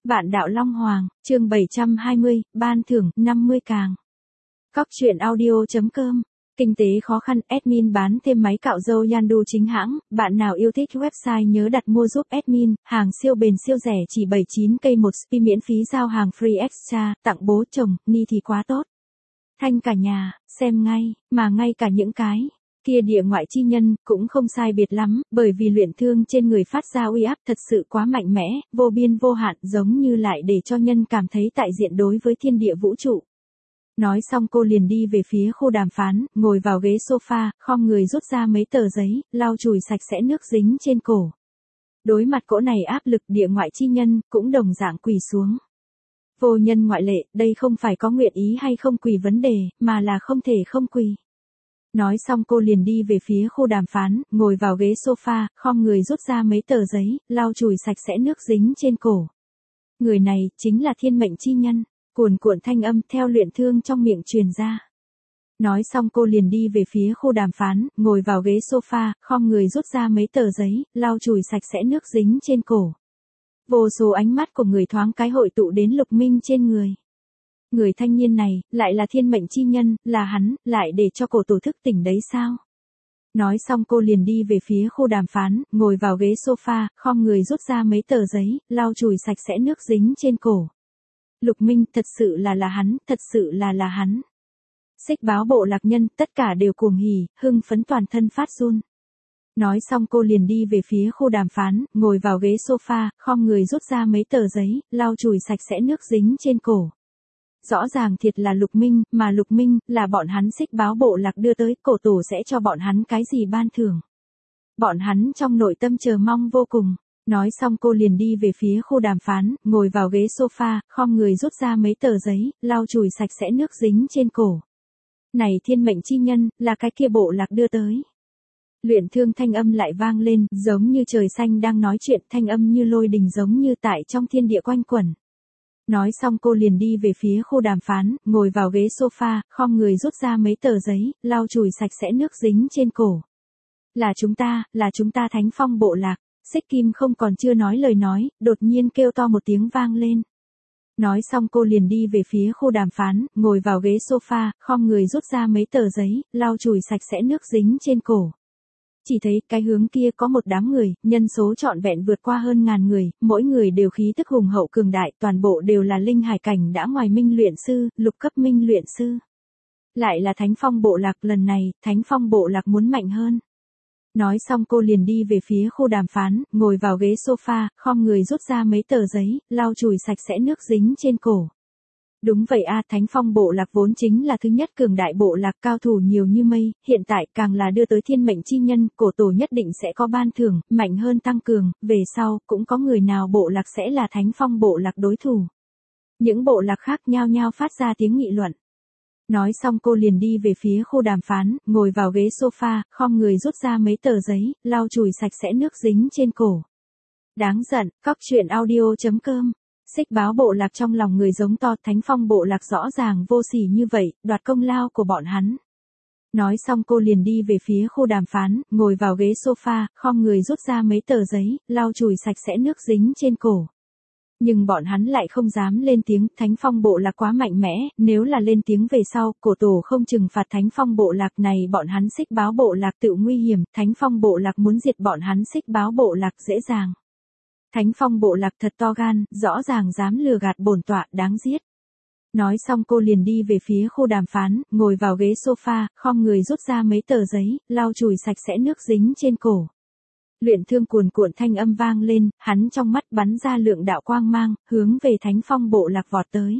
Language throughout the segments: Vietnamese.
Bạn đạo Long Hoàng, chương 720, ban thưởng 50 càng. Cóc truyện audio.com. Kinh tế khó khăn, admin bán thêm máy cạo râu Yandu chính hãng, bạn nào yêu thích website nhớ đặt mua giúp admin, hàng siêu bền siêu rẻ chỉ 79k một spi miễn phí giao hàng free extra, tặng bố chồng, ni thì quá tốt. Thanh cả nhà, xem ngay, mà ngay cả những cái kia địa ngoại chi nhân cũng không sai biệt lắm, bởi vì luyện thương trên người phát ra uy áp thật sự quá mạnh mẽ, vô biên vô hạn, giống như lại để cho nhân cảm thấy tại diện đối với thiên địa vũ trụ. Nói xong cô liền đi về phía khu đàm phán, ngồi vào ghế sofa, khom người rút ra mấy tờ giấy, lau chùi sạch sẽ nước dính trên cổ. Đối mặt cỗ này áp lực, địa ngoại chi nhân cũng đồng dạng quỳ xuống. Vô nhân ngoại lệ, đây không phải có nguyện ý hay không quỳ vấn đề, mà là không thể không quỳ. Nói xong cô liền đi về phía khu đàm phán, ngồi vào ghế sofa, khom người rút ra mấy tờ giấy, lau chùi sạch sẽ nước dính trên cổ. Người này, chính là thiên mệnh chi nhân, cuồn cuộn thanh âm theo luyện thương trong miệng truyền ra. Nói xong cô liền đi về phía khu đàm phán, ngồi vào ghế sofa, khom người rút ra mấy tờ giấy, lau chùi sạch sẽ nước dính trên cổ. Vô số ánh mắt của người thoáng cái hội tụ đến Lục Minh trên người. Người thanh niên này, lại là thiên mệnh chi nhân, là hắn, lại để cho cổ tổ thức tỉnh đấy sao? Nói xong cô liền đi về phía khu đàm phán, ngồi vào ghế sofa, khom người rút ra mấy tờ giấy, lau chùi sạch sẽ nước dính trên cổ. Lục Minh, thật sự là hắn, thật sự là hắn. Xích báo bộ lạc nhân, tất cả đều cuồng hỉ, hưng phấn toàn thân phát run. Nói xong cô liền đi về phía khu đàm phán, ngồi vào ghế sofa, khom người rút ra mấy tờ giấy, lau chùi sạch sẽ nước dính trên cổ. Rõ ràng thiệt là Lục Minh, mà Lục Minh, là bọn hắn xích báo bộ lạc đưa tới, cổ tổ sẽ cho bọn hắn cái gì ban thưởng. Bọn hắn trong nội tâm chờ mong vô cùng. Nói xong cô liền đi về phía khu đàm phán, ngồi vào ghế sofa, khom người rút ra mấy tờ giấy, lau chùi sạch sẽ nước dính trên cổ. Này thiên mệnh chi nhân, là cái kia bộ lạc đưa tới. Luyện thương thanh âm lại vang lên, giống như trời xanh đang nói chuyện, thanh âm như lôi đình giống như tại trong thiên địa quanh quẩn. Nói xong cô liền đi về phía khu đàm phán, ngồi vào ghế sofa, khom người rút ra mấy tờ giấy, lau chùi sạch sẽ nước dính trên cổ. Là chúng ta Thánh Phong bộ lạc. Xích Kim không còn chưa nói lời nói, đột nhiên kêu to một tiếng vang lên. Nói xong cô liền đi về phía khu đàm phán, ngồi vào ghế sofa, khom người rút ra mấy tờ giấy, lau chùi sạch sẽ nước dính trên cổ. Chỉ thấy cái hướng kia có một đám người, nhân số trọn vẹn vượt qua hơn 1000 người, mỗi người đều khí tức hùng hậu cường đại, toàn bộ đều là linh hải cảnh đã ngoài minh luyện sư, lục cấp minh luyện sư. Lại là Thánh Phong bộ lạc, lần này, Thánh Phong bộ lạc muốn mạnh hơn. Nói xong cô liền đi về phía khu đàm phán, ngồi vào ghế sofa, khom người rút ra mấy tờ giấy, lau chùi sạch sẽ nước dính trên cổ. Đúng vậy a, Thánh Phong bộ lạc vốn chính là thứ nhất cường đại bộ lạc, cao thủ nhiều như mây, hiện tại càng là đưa tới thiên mệnh chi nhân, cổ tổ nhất định sẽ có ban thưởng, mạnh hơn tăng cường, về sau, cũng có người nào bộ lạc sẽ là Thánh Phong bộ lạc đối thủ. Những bộ lạc khác nhao nhao phát ra tiếng nghị luận. Nói xong cô liền đi về phía khu đàm phán, ngồi vào ghế sofa, khom người rút ra mấy tờ giấy, lau chùi sạch sẽ nước dính trên cổ. Đáng giận, cóc truyện audio.com. Xích báo bộ lạc trong lòng người giống to, Thánh Phong bộ lạc rõ ràng vô sỉ như vậy, đoạt công lao của bọn hắn. Nói xong cô liền đi về phía khu đàm phán, ngồi vào ghế sofa, khom người rút ra mấy tờ giấy, lau chùi sạch sẽ nước dính trên cổ. Nhưng bọn hắn lại không dám lên tiếng, Thánh Phong bộ lạc quá mạnh mẽ, nếu là lên tiếng về sau, cổ tổ không trừng phạt Thánh Phong bộ lạc này, bọn hắn xích báo bộ lạc tự nguy hiểm, Thánh Phong bộ lạc muốn diệt bọn hắn xích báo bộ lạc dễ dàng. Thánh Phong bộ lạc thật to gan, rõ ràng dám lừa gạt bổn tọa, đáng giết. Nói xong cô liền đi về phía khu đàm phán, ngồi vào ghế sofa, khom người rút ra mấy tờ giấy, lau chùi sạch sẽ nước dính trên cổ. Luyện thương cuồn cuộn thanh âm vang lên, hắn trong mắt bắn ra lượng đạo quang mang, hướng về Thánh Phong bộ lạc vọt tới.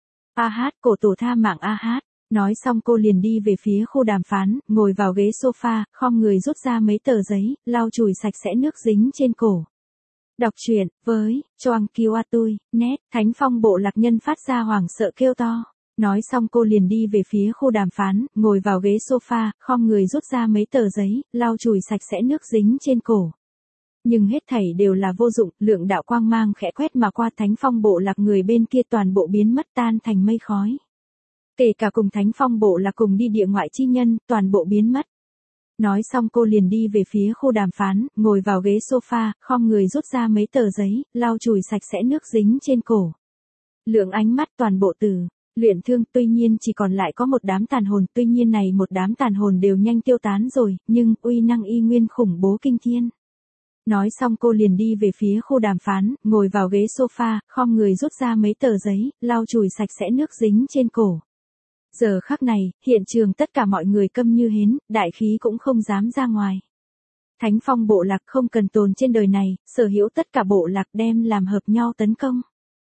A hát, cổ tổ tha mạng a hát. Nói xong cô liền đi về phía khu đàm phán, ngồi vào ghế sofa, khom người rút ra mấy tờ giấy, lau chùi sạch sẽ nước dính trên cổ. Đọc truyện, với, Choang Kiwa Tui, net, Thánh Phong bộ lạc nhân phát ra hoảng sợ kêu to. Nói xong cô liền đi về phía khu đàm phán, ngồi vào ghế sofa, khom người rút ra mấy tờ giấy, lau chùi sạch sẽ nước dính trên cổ. Nhưng hết thảy đều là vô dụng, lượng đạo quang mang khẽ quét mà qua, Thánh Phong bộ lạc người bên kia toàn bộ biến mất tan thành mây khói. Kể cả cùng Thánh Phong bộ lạc cùng đi địa ngoại chi nhân, toàn bộ biến mất. Nói xong cô liền đi về phía khu đàm phán, ngồi vào ghế sofa, khom người rút ra mấy tờ giấy, lau chùi sạch sẽ nước dính trên cổ. Lượng ánh mắt toàn bộ từ luyện thương, tuy nhiên chỉ còn lại có một đám tàn hồn, tuy nhiên này một đám tàn hồn đều nhanh tiêu tán rồi, nhưng uy năng y nguyên khủng bố kinh thiên. Nói xong cô liền đi về phía khu đàm phán, ngồi vào ghế sofa, khom người rút ra mấy tờ giấy, lau chùi sạch sẽ nước dính trên cổ. Giờ khắc này, hiện trường tất cả mọi người câm như hến, đại khí cũng không dám ra ngoài. Thánh phong bộ lạc không cần tồn trên đời này, sở hữu tất cả bộ lạc đem làm hợp nhau tấn công.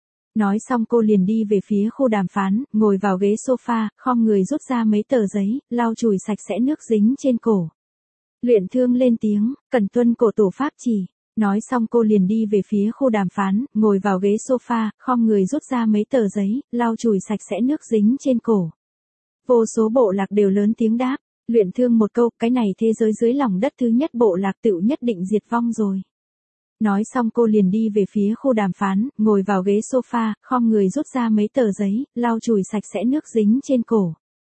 Nói xong cô liền đi về phía khu đàm phán, ngồi vào ghế sofa, khom người rút ra mấy tờ giấy, lau chùi sạch sẽ nước dính trên cổ. Luyện thương lên tiếng, cần tuân cổ tổ pháp chỉ. Nói xong cô liền đi về phía khu đàm phán, ngồi vào ghế sofa, khom người rút ra mấy tờ giấy, lau chùi sạch sẽ nước dính trên cổ. Vô số bộ lạc đều lớn tiếng đáp, luyện thương một câu, cái này thế giới dưới lòng đất thứ nhất bộ lạc tựu nhất định diệt vong rồi. Nói xong cô liền đi về phía khu đàm phán, ngồi vào ghế sofa, khom người rút ra mấy tờ giấy, lau chùi sạch sẽ nước dính trên cổ.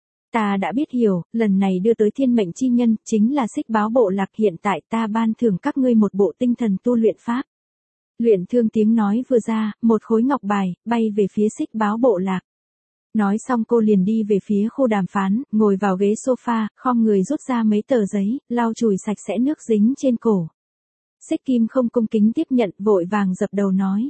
Ta đã biết hiểu, lần này đưa tới thiên mệnh chi nhân, chính là Xích Báo bộ lạc, hiện tại ta ban thưởng các ngươi một bộ tinh thần tu luyện pháp. Luyện thương tiếng nói vừa ra, một khối ngọc bài, bay về phía Xích Báo bộ lạc. Nói xong cô liền đi về phía khu đàm phán, ngồi vào ghế sofa, khom người rút ra mấy tờ giấy, lau chùi sạch sẽ nước dính trên cổ. Xích Kim không cung kính tiếp nhận, vội vàng dập đầu nói.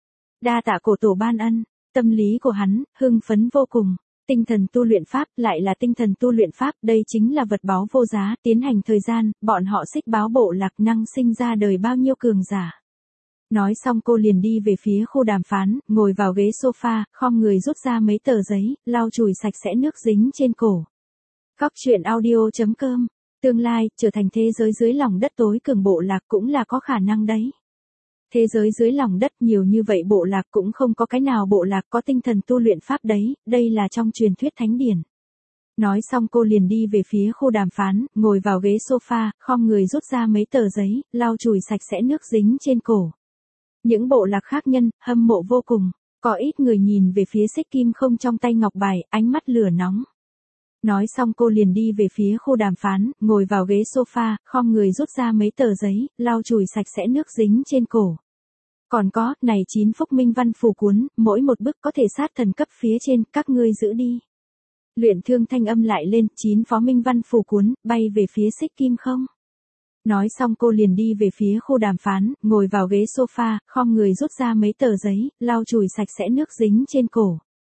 Đa tạ cổ tổ ban ân, tâm lý của hắn, hưng phấn vô cùng. Tinh thần tu luyện pháp, lại là tinh thần tu luyện pháp, đây chính là vật báu vô giá, tiến hành thời gian, bọn họ Xích Báo bộ lạc năng sinh ra đời bao nhiêu cường giả. Nói xong cô liền đi về phía khu đàm phán, ngồi vào ghế sofa, khom người rút ra mấy tờ giấy, lau chùi sạch sẽ nước dính trên cổ. Cóc truyện audio.com, tương lai, trở thành thế giới dưới lòng đất tối cường bộ lạc cũng là có khả năng đấy. Thế giới dưới lòng đất nhiều như vậy bộ lạc cũng không có cái nào bộ lạc có tinh thần tu luyện pháp đấy, đây là trong truyền thuyết thánh điển. Nói xong cô liền đi về phía khu đàm phán, ngồi vào ghế sofa, khom người rút ra mấy tờ giấy, lau chùi sạch sẽ nước dính trên cổ. Những bộ lạc khác nhân, hâm mộ vô cùng, có ít người nhìn về phía Xích Kim không trong tay ngọc bài, ánh mắt lửa nóng. Nói xong cô liền đi về phía khu đàm phán, ngồi vào ghế sofa, khom người rút ra mấy tờ giấy, lau chùi sạch sẽ nước dính trên cổ. Còn có, này 9 phúc minh văn phù cuốn, mỗi một bức có thể sát thần cấp phía trên, các ngươi giữ đi. Luyện thương thanh âm lại lên, 9 phó minh văn phù cuốn, bay về phía Xích Kim không. Nói xong cô liền đi về phía khu đàm phán, ngồi vào ghế sofa, khom người rút ra mấy tờ giấy, lau chùi sạch sẽ nước dính trên cổ.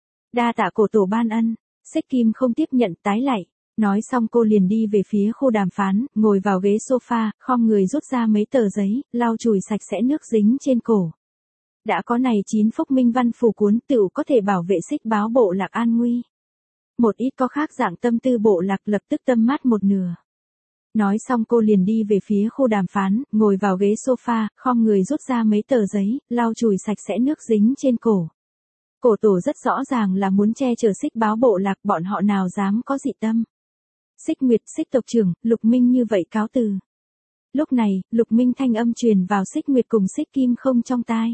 Đa tạ cổ tổ ban ân, Xích Kim không tiếp nhận, tái lạy. Nói xong cô liền đi về phía khu đàm phán, ngồi vào ghế sofa, khom người rút ra mấy tờ giấy, lau chùi sạch sẽ nước dính trên cổ. Đã có này 9 phúc minh văn phù cuốn, tựu có thể bảo vệ Xích Báo bộ lạc an nguy. Một ít có khác dạng tâm tư bộ lạc lập tức tâm mát một nửa. Nói xong cô liền đi về phía khu đàm phán, ngồi vào ghế sofa, khom người rút ra mấy tờ giấy, lau chùi sạch sẽ nước dính trên cổ. Cổ tổ rất rõ ràng là muốn che chở Xích Báo bộ lạc, bọn họ nào dám có dị tâm. Xích Nguyệt, Xích tộc trưởng, Lục Minh như vậy cáo từ. Lúc này, Lục Minh thanh âm truyền vào Xích Nguyệt cùng Xích Kim không trong tai.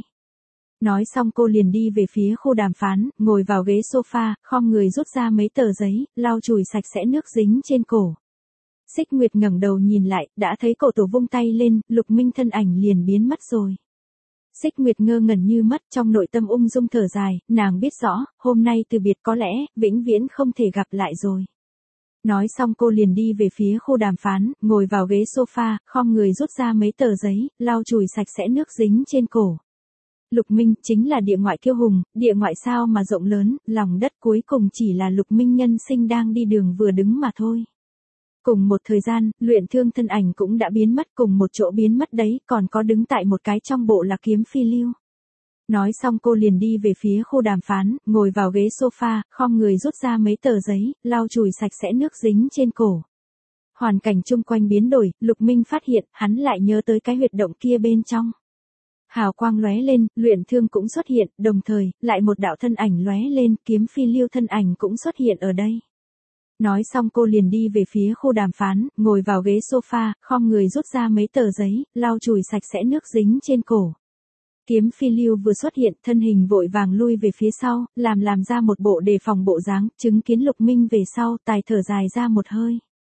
Nói xong cô liền đi về phía khu đàm phán, ngồi vào ghế sofa, khom người rút ra mấy tờ giấy, lau chùi sạch sẽ nước dính trên cổ. Xích Nguyệt ngẩng đầu nhìn lại, đã thấy cổ tổ vung tay lên, Lục Minh thân ảnh liền biến mất rồi. Xích Nguyệt ngơ ngẩn như mất, trong nội tâm ung dung thở dài, nàng biết rõ, hôm nay từ biệt có lẽ, vĩnh viễn không thể gặp lại rồi. Nói xong cô liền đi về phía khu đàm phán, ngồi vào ghế sofa, khom người rút ra mấy tờ giấy, lau chùi sạch sẽ nước dính trên cổ. Lục Minh chính là địa ngoại kiêu hùng, địa ngoại sao mà rộng lớn, lòng đất cuối cùng chỉ là Lục Minh nhân sinh đang đi đường vừa đứng mà thôi. Cùng một thời gian, luyện thương thân ảnh cũng đã biến mất, cùng một chỗ biến mất đấy, còn có đứng tại một cái trong bộ là kiếm phi lưu. Nói xong cô liền đi về phía khu đàm phán, ngồi vào ghế sofa, khom người rút ra mấy tờ giấy, lau chùi sạch sẽ nước dính trên cổ. Hoàn cảnh chung quanh biến đổi, Lục Minh phát hiện, hắn lại nhớ tới cái huyệt động kia bên trong. Hào quang lóe lên, luyện thương cũng xuất hiện, đồng thời, lại một đạo thân ảnh lóe lên, kiếm phi lưu thân ảnh cũng xuất hiện ở đây. Nói xong cô liền đi về phía khu đàm phán, ngồi vào ghế sofa, khom người rút ra mấy tờ giấy, lau chùi sạch sẽ nước dính trên cổ. Kiếm phi lưu vừa xuất hiện, thân hình vội vàng lui về phía sau, làm ra một bộ đề phòng bộ dáng, chứng kiến Lục Minh về sau, tài thở dài ra một hơi.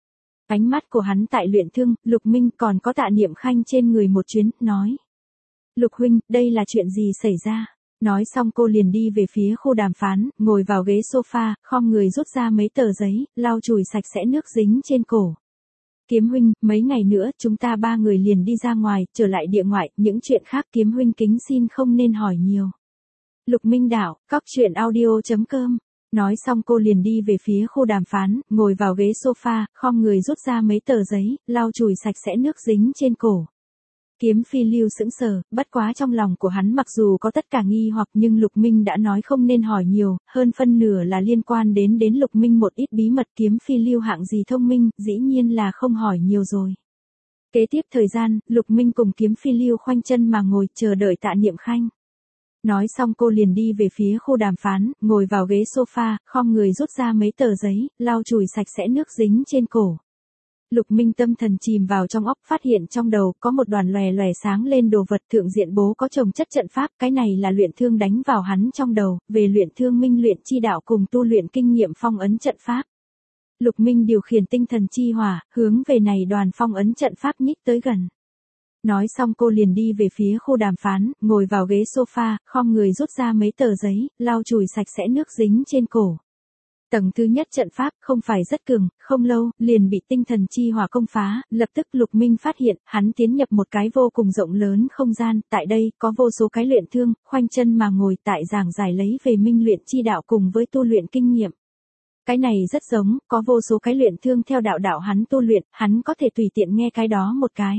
Ánh mắt của hắn tại Luyện Thương, Lục Minh còn có Tạ Niệm Khanh trên người một chuyến, nói. Lục huynh, đây là chuyện gì xảy ra? Nói xong cô liền đi về phía khu đàm phán, ngồi vào ghế sofa, khom người rút ra mấy tờ giấy, lau chùi sạch sẽ nước dính trên cổ. Kiếm huynh, mấy ngày nữa chúng ta ba người liền đi ra ngoài, trở lại địa ngoại, những chuyện khác Kiếm huynh kính xin không nên hỏi nhiều. Lục Minh đạo, cóc.audio.com. Nói xong cô liền đi về phía khu đàm phán, ngồi vào ghế sofa, khom người rút ra mấy tờ giấy, lau chùi sạch sẽ nước dính trên cổ. Kiếm Phi Lưu sững sờ, bất quá trong lòng của hắn mặc dù có tất cả nghi hoặc nhưng Lục Minh đã nói không nên hỏi nhiều, hơn phân nửa là liên quan đến Lục Minh một ít bí mật. Kiếm Phi Lưu hạng gì thông minh, dĩ nhiên là không hỏi nhiều rồi. Kế tiếp thời gian, Lục Minh cùng Kiếm Phi Lưu khoanh chân mà ngồi chờ đợi Tạ Niệm Khanh. Nói xong cô liền đi về phía khu đàm phán, ngồi vào ghế sofa, khom người rút ra mấy tờ giấy, lau chùi sạch sẽ nước dính trên cổ. Lục Minh tâm thần chìm vào trong óc, phát hiện trong đầu có một đoàn lòe lòe sáng lên đồ vật. Thượng diện bố có chồng chất trận pháp, cái này là Luyện Thương đánh vào hắn trong đầu, về Luyện Thương minh luyện chi đạo cùng tu luyện kinh nghiệm phong ấn trận pháp. Lục Minh điều khiển tinh thần chi hỏa, hướng về này đoàn phong ấn trận pháp nhích tới gần. Nói xong cô liền đi về phía khu đàm phán, ngồi vào ghế sofa, khom người rút ra mấy tờ giấy, lau chùi sạch sẽ nước dính trên cổ. Tầng thứ nhất trận pháp không phải rất cường, không lâu, liền bị tinh thần chi hỏa công phá, lập tức Lục Minh phát hiện, hắn tiến nhập một cái vô cùng rộng lớn không gian, tại đây, có vô số cái luyện thương, khoanh chân mà ngồi tại giảng giải lấy về minh luyện chi đạo cùng với tu luyện kinh nghiệm. Cái này rất giống, có vô số cái luyện thương theo đạo hắn tu luyện, hắn có thể tùy tiện nghe cái đó một cái.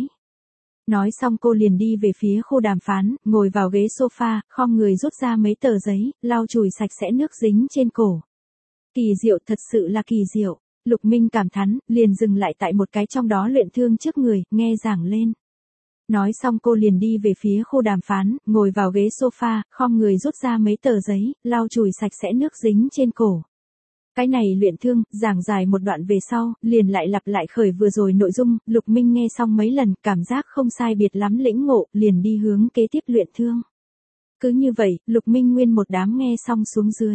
Nói xong cô liền đi về phía khu đàm phán, ngồi vào ghế sofa, khom người rút ra mấy tờ giấy, lau chùi sạch sẽ nước dính trên cổ. Kỳ diệu, thật sự là kỳ diệu. Lục Minh cảm thán, liền dừng lại tại một cái trong đó luyện thương trước người, nghe giảng lên. Nói xong cô liền đi về phía khu đàm phán, ngồi vào ghế sofa, khom người rút ra mấy tờ giấy, lau chùi sạch sẽ nước dính trên cổ. Cái này luyện thương, giảng dài một đoạn về sau, liền lại lặp lại khởi vừa rồi nội dung. Lục Minh nghe xong mấy lần, cảm giác không sai biệt lắm lĩnh ngộ, liền đi hướng kế tiếp luyện thương. Cứ như vậy, Lục Minh nguyên một đám nghe xong xuống dưới.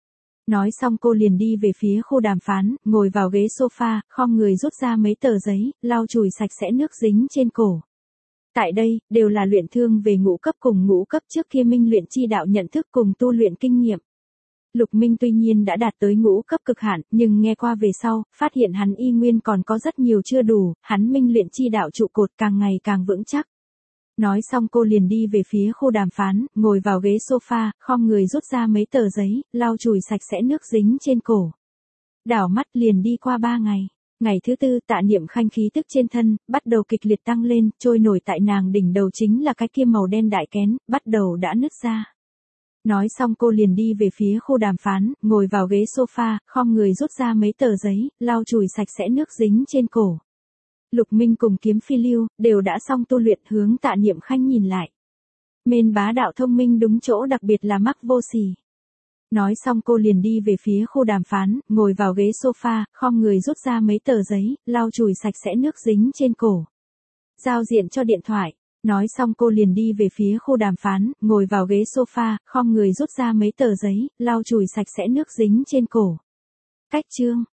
Nói xong cô liền đi về phía khu đàm phán, ngồi vào ghế sofa, khom người rút ra mấy tờ giấy, lau chùi sạch sẽ nước dính trên cổ. Tại đây, đều là luyện thương về ngũ cấp cùng ngũ cấp trước kia minh luyện chi đạo nhận thức cùng tu luyện kinh nghiệm. Lục Minh tuy nhiên đã đạt tới ngũ cấp cực hạn, nhưng nghe qua về sau, phát hiện hắn y nguyên còn có rất nhiều chưa đủ, hắn minh luyện chi đạo trụ cột càng ngày càng vững chắc. Nói xong cô liền đi về phía khu đàm phán, ngồi vào ghế sofa, khom người rút ra mấy tờ giấy, lau chùi sạch sẽ nước dính trên cổ. Đảo mắt liền đi qua 3 ngày. Ngày thứ tư Tạ Niệm Khanh khí tức trên thân, bắt đầu kịch liệt tăng lên, trôi nổi tại nàng đỉnh đầu chính là cái kia màu đen đại kén, bắt đầu đã nứt ra. Nói xong cô liền đi về phía khu đàm phán, ngồi vào ghế sofa, khom người rút ra mấy tờ giấy, lau chùi sạch sẽ nước dính trên cổ. Lục Minh cùng Kiếm Phi Lưu, đều đã xong tu luyện, hướng Tạ Niệm Khanh nhìn lại. Mên bá đạo thông minh đúng chỗ, đặc biệt là mắc vô sỉ. Nói xong cô liền đi về phía khu đàm phán, ngồi vào ghế sofa, khom người rút ra mấy tờ giấy, lau chùi sạch sẽ nước dính trên cổ. Giao diện cho điện thoại. Nói xong cô liền đi về phía khu đàm phán, ngồi vào ghế sofa, khom người rút ra mấy tờ giấy, lau chùi sạch sẽ nước dính trên cổ. Cách chương.